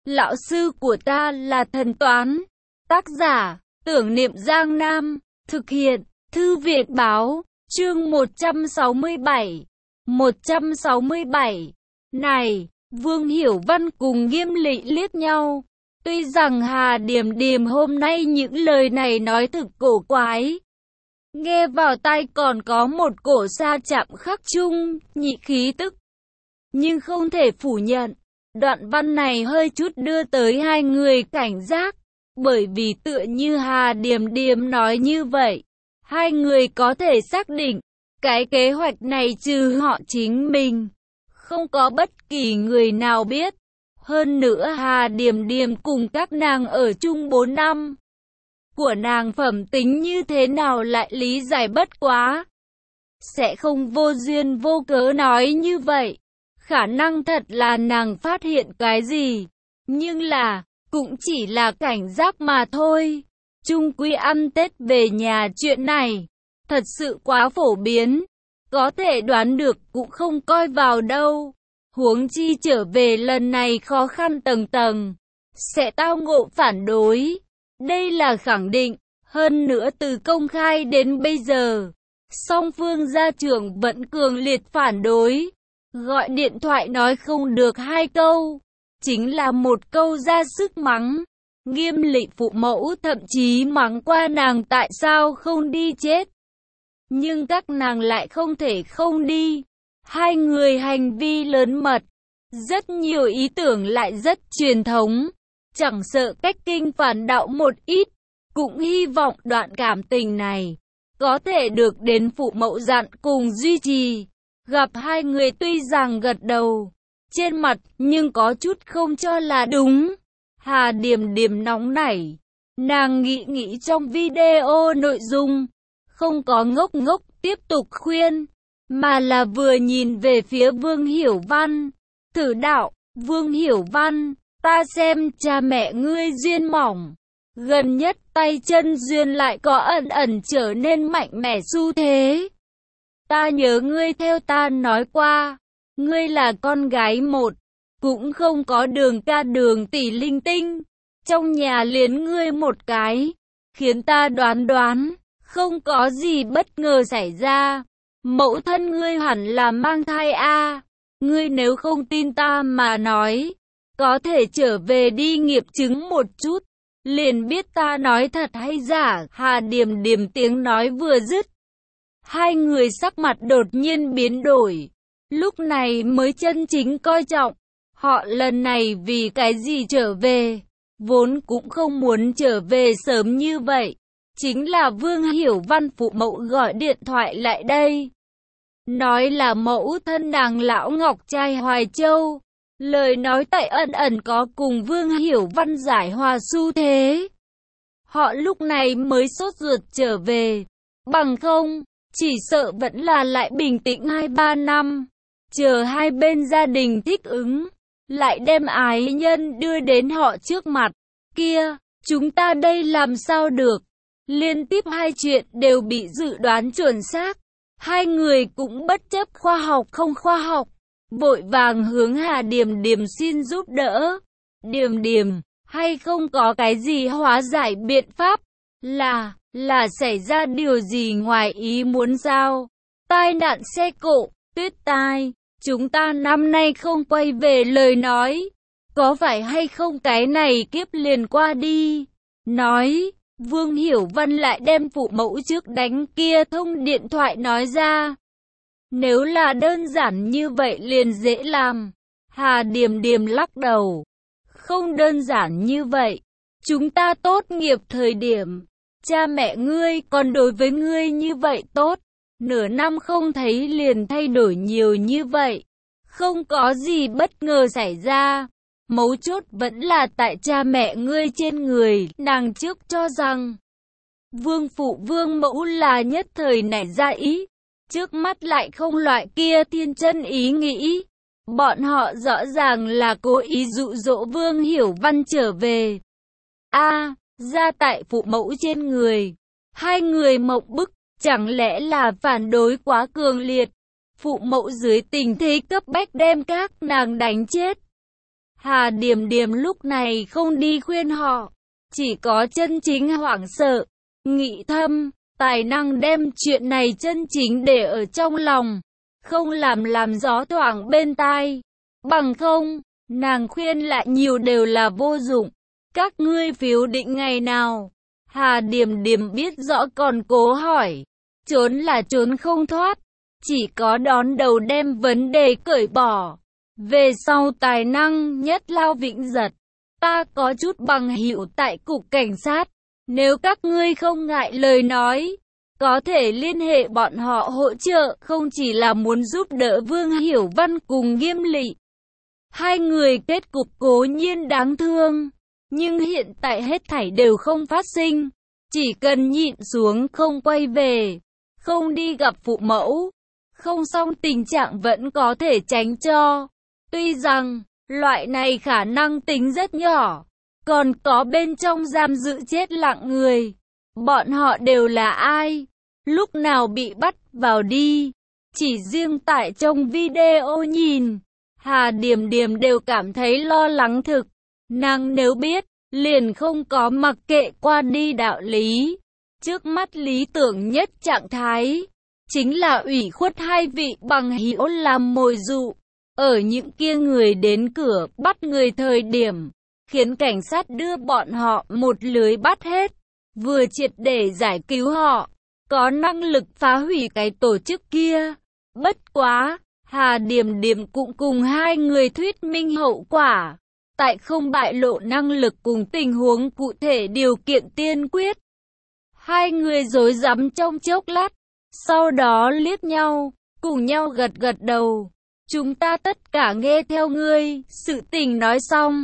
Lão sư của ta là thần toán. Tác giả, Tưởng Niệm Giang Nam. Thực hiện, Thư viện báo. Chương 167. 167. Này, Vương Hiểu Văn cùng Nghiêm Lị liếc nhau. Tuy rằng Hà Điềm Điềm hôm nay những lời này nói thực cổ quái, nghe vào tai còn có một cổ sa chạm khắc chung, nhị khí tức. Nhưng không thể phủ nhận, đoạn văn này hơi chút đưa tới hai người cảnh giác, bởi vì tựa như Hà Điềm Điềm nói như vậy, hai người có thể xác định, cái kế hoạch này trừ họ chính mình, không có bất kỳ người nào biết. Hơn nữa Hà Điềm Điềm cùng các nàng ở chung 4 năm. Của nàng phẩm tính như thế nào lại lý giải bất quá. Sẽ không vô duyên vô cớ nói như vậy. Khả năng thật là nàng phát hiện cái gì. Nhưng là, cũng chỉ là cảnh giác mà thôi. Chung quy ăn Tết về nhà chuyện này. Thật sự quá phổ biến. Có thể đoán được cũng không coi vào đâu. Huống chi trở về lần này khó khăn tầng tầng, sẽ tao ngộ phản đối. Đây là khẳng định, hơn nữa từ công khai đến bây giờ, song phương gia trưởng vẫn cường liệt phản đối. Gọi điện thoại nói không được 2 câu, chính là 1 câu ra sức mắng. Nghiêm Lị phụ mẫu thậm chí mắng qua nàng tại sao không đi chết. Nhưng các nàng lại không thể không đi. Hai người hành vi lớn mật, rất nhiều ý tưởng lại rất truyền thống, chẳng sợ cách kinh phản đạo một ít, cũng hy vọng đoạn cảm tình này có thể được đến phụ mẫu dặn cùng duy trì. Gặp hai người tuy rằng gật đầu trên mặt nhưng có chút không cho là đúng. Hà Điềm Điềm nóng nảy, nàng nghĩ trong video nội dung, không có ngốc ngốc tiếp tục khuyên, mà là vừa nhìn về phía Vương Hiểu Văn, thử đạo, Vương Hiểu Văn, ta xem cha mẹ ngươi duyên mỏng, gần nhất tay chân duyên lại có ẩn trở nên mạnh mẽ xu thế. Ta nhớ ngươi theo ta nói qua, ngươi là con gái một, cũng không có Đường ca Đường tỷ linh tinh, trong nhà liến ngươi một cái, khiến ta đoán, không có gì bất ngờ xảy ra. Mẫu thân ngươi hẳn là mang thai a. Ngươi nếu không tin ta mà nói, có thể trở về đi nghiệm chứng một chút, liền biết ta nói thật hay giả. Hà Điềm Điềm tiếng nói vừa dứt, hai người sắc mặt đột nhiên biến đổi, lúc này mới chân chính coi trọng. Họ lần này vì cái gì trở về, vốn cũng không muốn trở về sớm như vậy. Chính là Vương Hiểu Văn phụ mẫu gọi điện thoại lại đây, nói là mẫu thân nàng lão ngọc trai Hoài Châu. Lời nói tại ẩn có cùng Vương Hiểu Văn giải hòa xu thế. Họ lúc này mới sốt ruột trở về, bằng không, chỉ sợ vẫn là lại bình tĩnh 2-3 năm, chờ hai bên gia đình thích ứng, lại đem ái nhân đưa đến họ trước mặt. Kia, chúng ta đây làm sao được? Liên tiếp hai chuyện đều bị dự đoán chuẩn xác. Hai người cũng bất chấp khoa học không khoa học, vội vàng hướng Hà Điềm Điềm xin giúp đỡ. Điềm Điềm, hay không có cái gì hóa giải biện pháp? Là xảy ra điều gì ngoài ý muốn sao? Tai nạn xe cộ, tuyết tai, chúng ta năm nay không quay về lời nói. Có phải hay không cái này kiếp liền qua đi? Nói, Vương Hiểu Văn lại đem phụ mẫu trước đánh kia thông điện thoại nói ra. Nếu là đơn giản như vậy liền dễ làm. Hà Điềm Điềm lắc đầu. Không đơn giản như vậy. Chúng ta tốt nghiệp thời điểm, cha mẹ ngươi còn đối với ngươi như vậy tốt. Nửa năm không thấy liền thay đổi nhiều như vậy. Không có gì bất ngờ xảy ra. Mấu chốt vẫn là tại cha mẹ ngươi trên người. Nàng trước cho rằng Vương phụ Vương mẫu là nhất thời nảy ra ý, trước mắt lại không loại kia thiên chân ý nghĩ. Bọn họ rõ ràng là cố ý dụ dỗ Vương Hiểu Văn trở về. Ra tại phụ mẫu trên người. Hai người mộng bức, chẳng lẽ là phản đối quá cường liệt. Phụ mẫu dưới tình thế cấp bách đem các nàng đánh chết. Hà Điềm Điềm lúc này không đi khuyên họ, chỉ có chân chính hoảng sợ, nghĩ thầm, tài năng đem chuyện này chân chính để ở trong lòng, không làm gió thoảng bên tai. Bằng không, nàng khuyên lại nhiều đều là vô dụng. Các ngươi phiếu định ngày nào? Hà Điềm Điềm biết rõ còn cố hỏi. Trốn là trốn không thoát, chỉ có đón đầu đem vấn đề cởi bỏ. Về sau tài năng nhất lao vĩnh giật. Ta có chút bằng hữu tại cục cảnh sát. Nếu các ngươi không ngại lời nói, có thể liên hệ bọn họ hỗ trợ, không chỉ là muốn giúp đỡ Vương Hiểu Văn cùng Nghiêm Lị. Hai người kết cục cố nhiên đáng thương, nhưng hiện tại hết thảy đều không phát sinh. Chỉ cần nhịn xuống không quay về, không đi gặp phụ mẫu, không xong tình trạng vẫn có thể tránh cho. Tuy rằng, loại này khả năng tính rất nhỏ, còn có bên trong giam giữ chết lặng người. Bọn họ đều là ai? Lúc nào bị bắt vào đi? Chỉ riêng tại trong video nhìn, Hà Điềm Điềm đều cảm thấy lo lắng thực. Nàng nếu biết, liền không có mặc kệ qua đi đạo lý. Trước mắt lý tưởng nhất trạng thái, chính là ủy khuất hai vị bằng hữu làm mồi dụ. Ở những kia người đến cửa bắt người thời điểm, khiến cảnh sát đưa bọn họ một lưới bắt hết, vừa triệt để giải cứu họ, có năng lực phá hủy cái tổ chức kia. Bất quá, Hà Điềm Điềm cũng cùng hai người thuyết minh hậu quả, tại không bại lộ năng lực cùng tình huống cụ thể điều kiện tiên quyết. Hai người rối rắm trong chốc lát, sau đó liếc nhau, cùng nhau gật gật đầu. Chúng ta tất cả nghe theo ngươi, sự tình nói xong.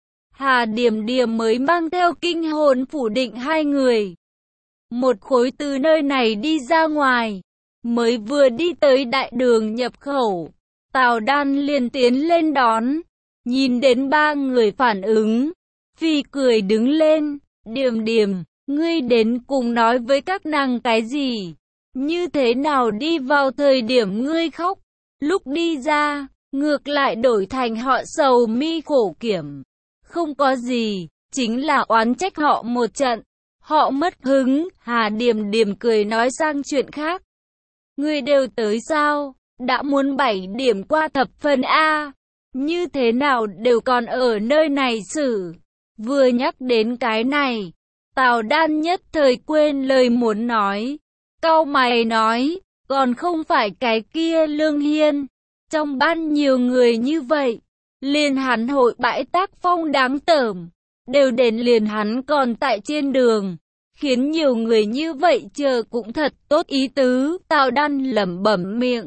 Hà Điềm Điềm mới mang theo kinh hồn phủ định hai người. Một khối từ nơi này đi ra ngoài, mới vừa đi tới đại đường nhập khẩu, Tào Đan liền tiến lên đón, nhìn đến ba người phản ứng, phi cười đứng lên, Điềm Điềm, ngươi đến cùng nói với các nàng cái gì? Như thế nào đi vào thời điểm ngươi khóc, lúc đi ra, ngược lại đổi thành họ sầu mi khổ kiểm. Không có gì, chính là oán trách họ một trận. Họ mất hứng. Hà Điềm Điềm cười nói sang chuyện khác. Người đều tới sao? Đã muốn 7 điểm qua thập phân A. Như thế nào đều còn ở nơi này xử. Vừa nhắc đến cái này, Tào Đan nhất thời quên lời muốn nói. Cau mày nói, còn không phải cái kia Lương Hiên. Trong ban nhiều người như vậy, liền hắn hội bãi tác phong đáng tởm, đều đến liền hắn còn tại trên đường, khiến nhiều người như vậy chờ cũng thật tốt ý tứ. Tào Đan lẩm bẩm miệng,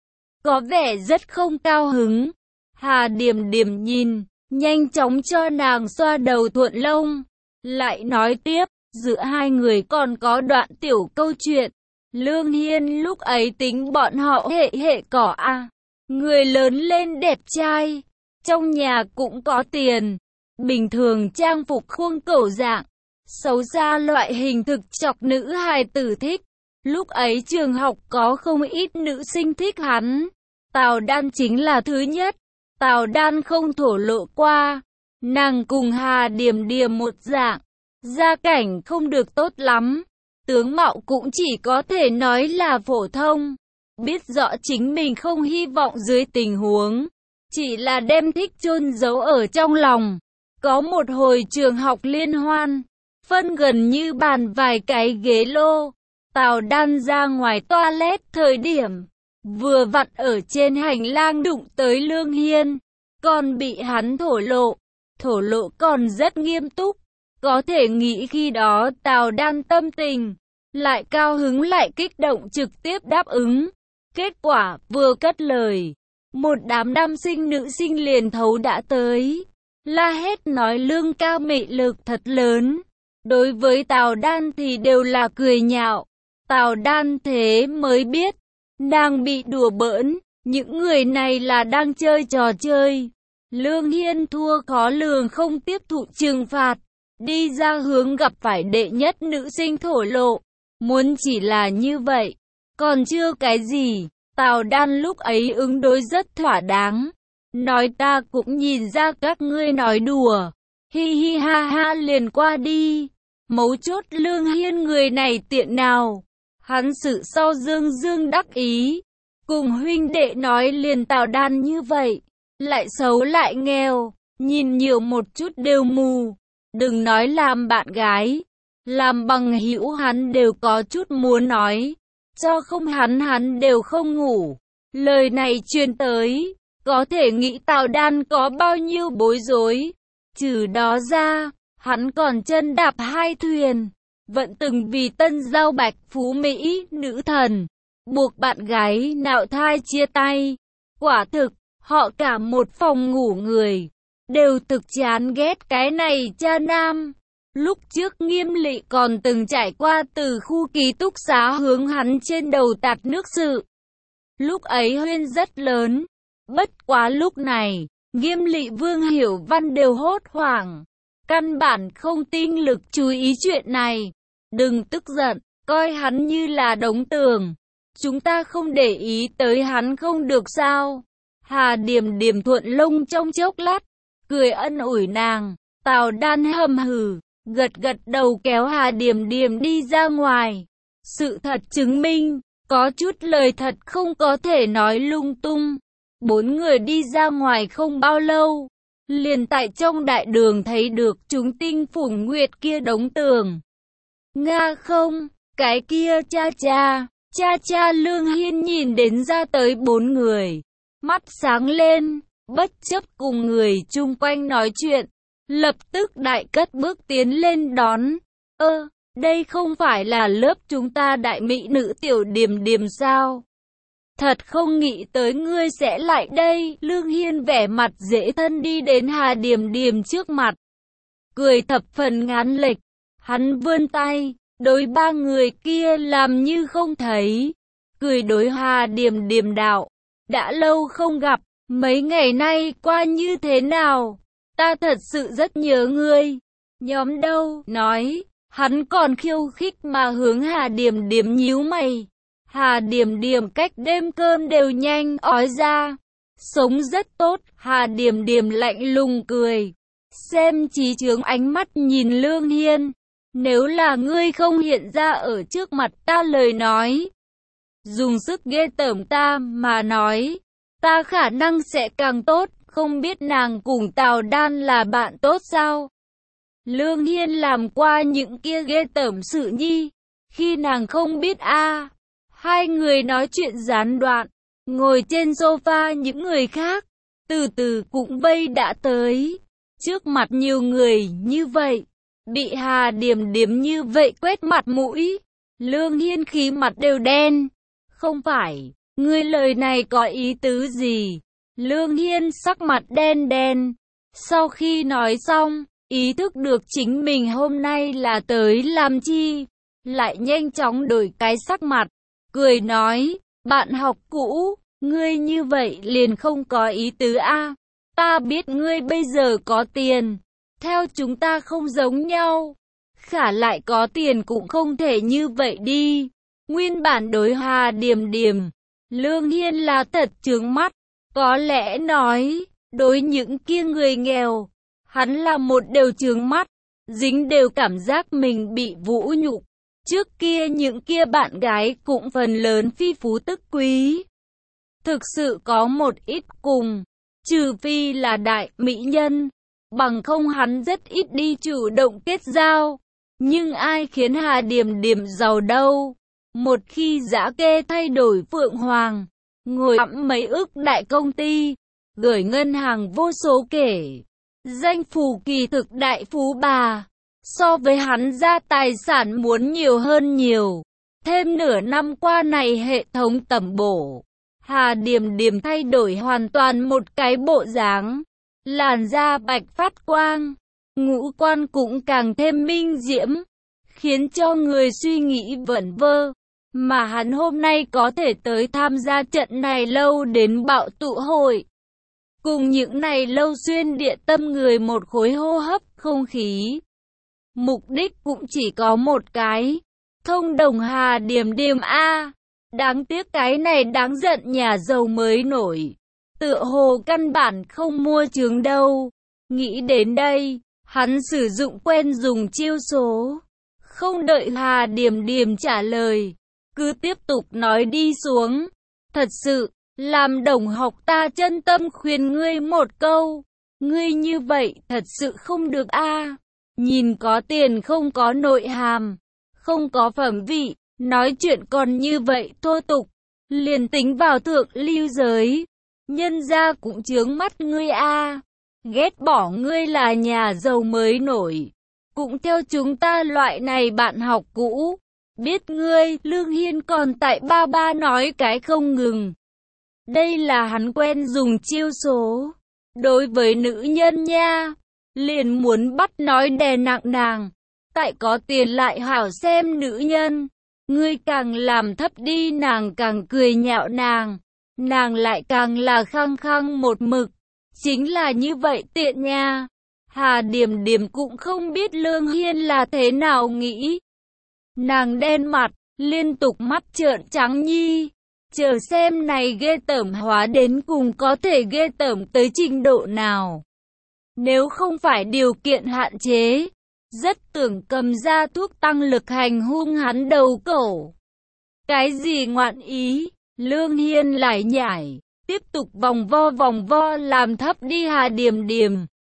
có vẻ rất không cao hứng. Hà Điềm Điềm nhìn, nhanh chóng cho nàng xoa đầu thuận lông, lại nói tiếp, giữa hai người còn có đoạn tiểu câu chuyện. Lương Hiên lúc ấy tính bọn họ hệ cỏ a, người lớn lên đẹp trai, trong nhà cũng có tiền, bình thường trang phục khuôn cẩu dạng, xấu xa loại hình thực chọc nữ hài tử thích. Lúc ấy trường học có không ít nữ sinh thích hắn, Tào Đan chính là thứ nhất. Tào Đan không thổ lộ qua, nàng cùng Hà Điềm Điềm một dạng, gia cảnh không được tốt lắm, tướng mạo cũng chỉ có thể nói là phổ thông. Biết rõ chính mình không hy vọng dưới tình huống, chỉ là đem thích chôn giấu ở trong lòng. Có một hồi trường học liên hoan, phân gần như bàn vài cái ghế lô. Tào Đan ra ngoài toilet thời điểm, vừa vặn ở trên hành lang đụng tới Lương Hiên, còn bị hắn thổ lộ còn rất nghiêm túc. Có thể nghĩ khi đó Tào Đan tâm tình lại cao hứng lại kích động, trực tiếp đáp ứng. Kết quả vừa cất lời, một đám nam sinh nữ sinh liền thấu đã tới, la hét nói Lương ca mị lực thật lớn. Đối với Tào Đan thì đều là cười nhạo. Tào Đan thế mới biết, nàng bị đùa bỡn, những người này là đang chơi trò chơi. Lương Hiên thua khó lường không tiếp thụ trừng phạt, đi ra hướng gặp phải đệ nhất nữ sinh thổ lộ. Muốn chỉ là như vậy, còn chưa cái gì, Tào Đan lúc ấy ứng đối rất thỏa đáng. nói ta cũng nhìn ra các ngươi nói đùa. Hi hi ha ha liền qua đi. Mấu chốt Lương Hiên người này tiện nào. Hắn sự sau dương dương đắc ý. Cùng huynh đệ nói liền Tào Đan như vậy. Lại xấu lại nghèo. Nhìn nhiều một chút đều mù. Đừng nói làm bạn gái. Làm bằng hữu hắn đều có chút muốn nói. Cho không hắn đều không ngủ. Lời này truyền tới. Có thể nghĩ Tào Đan có bao nhiêu bối rối. Trừ đó ra, hắn còn chân đạp hai thuyền. Vẫn từng vì tân giao bạch phú Mỹ, nữ thần. Buộc bạn gái nạo thai chia tay. Quả thực, họ cả một phòng ngủ người. Đều thực chán ghét cái này cha nam. Lúc trước Nghiêm Lị còn từng trải qua từ khu ký túc xá hướng hắn trên đầu tạt nước sự. Lúc ấy huyên rất lớn. Bất quá lúc này, Nghiêm Lị Vương Hiểu Văn đều hốt hoảng. Căn bản không tinh lực chú ý chuyện này. Đừng tức giận, coi hắn như là đống tường. Chúng ta không để ý tới hắn không được sao. Hà Điềm Điềm thuận lông trong chốc lát, cười ân ủi nàng. Tào Đan hầm hừ, gật gật đầu kéo Hà Điềm Điềm đi ra ngoài. Sự thật chứng minh, có chút lời thật không có thể nói lung tung. Bốn người đi ra ngoài không bao lâu, liền tại trong đại đường thấy được chúng tinh phủng nguyệt kia đống tường. Nga không, cái kia cha cha Lương Hiên nhìn đến ra tới bốn người. Mắt sáng lên, bất chấp cùng người chung quanh nói chuyện. Lập tức đại cất bước tiến lên đón. Đây không phải là lớp chúng ta đại mỹ nữ Tiểu Điềm Điềm sao? Thật không nghĩ tới ngươi sẽ lại đây. Lương Hiên vẻ mặt dễ thân đi đến Hà Điềm Điềm trước mặt. Cười thập phần ngán lệch. Hắn vươn tay, đối ba người kia làm như không thấy. Cười đối Hà Điềm Điềm đạo. Đã lâu không gặp, mấy ngày nay qua như thế nào? Ta thật sự rất nhớ ngươi. Nhóm đâu? Nói. Hắn còn khiêu khích mà hướng Hà Điềm Điềm nhíu mày. Hà Điềm Điềm cách đêm cơm đều nhanh ói ra. Sống rất tốt. Hà Điềm Điềm lạnh lùng cười. Xem trí chướng ánh mắt nhìn Lương Hiên. Nếu là ngươi không hiện ra ở trước mặt ta lời nói, dùng sức ghê tởm ta mà nói, ta khả năng sẽ càng tốt. Không biết nàng cùng Tào Đan là bạn tốt sao? Lương Hiên làm qua những kia ghê tởm sự nhi. Khi nàng không biết a. Hai người nói chuyện gián đoạn. Ngồi trên sofa những người khác. Từ từ cũng vây đã tới. Trước mặt nhiều người như vậy. Bị Hà Điềm Điềm như vậy quét mặt mũi. Lương Hiên khí mặt đều đen. Không phải, ngươi lời này có ý tứ gì? Lương Hiên sắc mặt đen đen. Sau khi nói xong, ý thức được chính mình hôm nay là tới làm chi, lại nhanh chóng đổi cái sắc mặt, cười nói, bạn học cũ, ngươi như vậy liền không có ý tứ a. Ta biết ngươi bây giờ có tiền, theo chúng ta không giống nhau, khả lại có tiền cũng không thể như vậy đi. Nguyên bản đối Hà Điềm Điềm, Lương Hiên là thật chướng mắt, có lẽ nói, đối những kia người nghèo, hắn là một đều chướng mắt, dính đều cảm giác mình bị vũ nhục. Trước kia những kia bạn gái cũng phần lớn phi phú tức quý. Thực sự có một ít cùng, trừ phi là đại mỹ nhân, bằng không hắn rất ít đi chủ động kết giao. Nhưng ai khiến Hà Điềm Điềm giàu đâu? Một khi giã kê thay đổi Phượng Hoàng, ngồi ẵm mấy ức đại công ty, gửi ngân hàng vô số kể, danh phủ kỳ thực đại phú bà, so với hắn ra tài sản muốn nhiều hơn nhiều. Thêm nửa năm qua này hệ thống tẩm bổ, Hà Điềm Điềm thay đổi hoàn toàn một cái bộ dáng, làn da bạch phát quang, ngũ quan cũng càng thêm minh diễm, khiến cho người suy nghĩ vẩn vơ. Mà hắn hôm nay có thể tới tham gia trận này lâu đến bạo tụ hội, cùng những này lâu xuyên địa tâm người một khối hô hấp không khí. Mục đích cũng chỉ có một cái, thông đồng Hà Điềm Điềm a. Đáng tiếc cái này đáng giận nhà giàu mới nổi. tựa hồ căn bản không mua trướng đâu. Nghĩ đến đây, hắn sử dụng quen dùng chiêu số. Không đợi Hà Điềm Điềm trả lời, cứ tiếp tục nói đi xuống. Thật sự, làm đồng học ta chân tâm khuyên ngươi một câu. Ngươi như vậy thật sự không được a. Nhìn có tiền không có nội hàm, không có phẩm vị, nói chuyện còn như vậy thô tục. Liền tính vào thượng lưu giới, nhân gia cũng chướng mắt ngươi a. Ghét bỏ ngươi là nhà giàu mới nổi. Cũng theo chúng ta loại này bạn học cũ. Biết ngươi, Lương Hiên còn tại ba ba nói cái không ngừng. Đây là hắn quen dùng chiêu số. Đối với nữ nhân nha, liền muốn bắt nói đè nặng nàng. Tại có tiền lại hảo xem nữ nhân. Ngươi càng làm thấp đi nàng càng cười nhạo nàng. Nàng lại càng là khăng khăng một mực. Chính là như vậy tiện nha. Hà Điềm Điềm cũng không biết Lương Hiên là thế nào nghĩ. Nàng đen mặt, liên tục mắt trợn trắng nhi. Chờ xem này ghê tởm hóa đến cùng có thể ghê tởm tới trình độ nào. Nếu không phải điều kiện hạn chế, rất tưởng cầm ra thuốc tăng lực hành hung hắn đầu cổ. Cái gì ngoạn ý, Lương Hiên lại nhảy, tiếp tục vòng vo làm thấp đi Hà Điềm Điềm.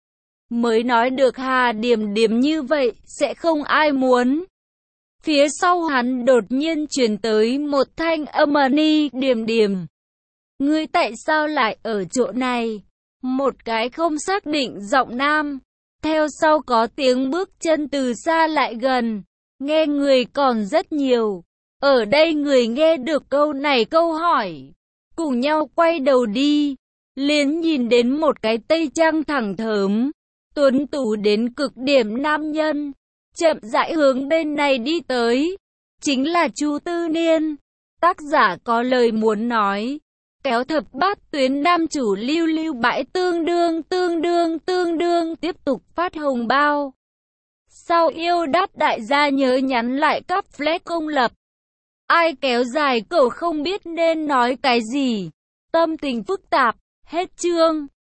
Mới nói được Hà Điềm Điềm như vậy, sẽ không ai muốn. Phía sau hắn đột nhiên truyền tới một thanh âm ni Điềm Điềm. Ngươi tại sao lại ở chỗ này? Một cái không xác định giọng nam. Theo sau có tiếng bước chân từ xa lại gần. Nghe người còn rất nhiều. Ở đây người nghe được câu này câu hỏi. Cùng nhau quay đầu đi. Liền nhìn đến một cái tây trang thẳng thớm. Tuấn tú đến cực điểm nam nhân. Chậm rãi hướng bên này đi tới. Chính là Chu Tư Niên. Tác giả có lời muốn nói. Kéo thập bát tuyến nam chủ lưu bãi tương đương tiếp tục phát hồng bao. Sau yêu đắt đại gia nhớ nhắn lại các flash công lập. Ai kéo dài cậu không biết nên nói cái gì. Tâm tình phức tạp. Hết chương.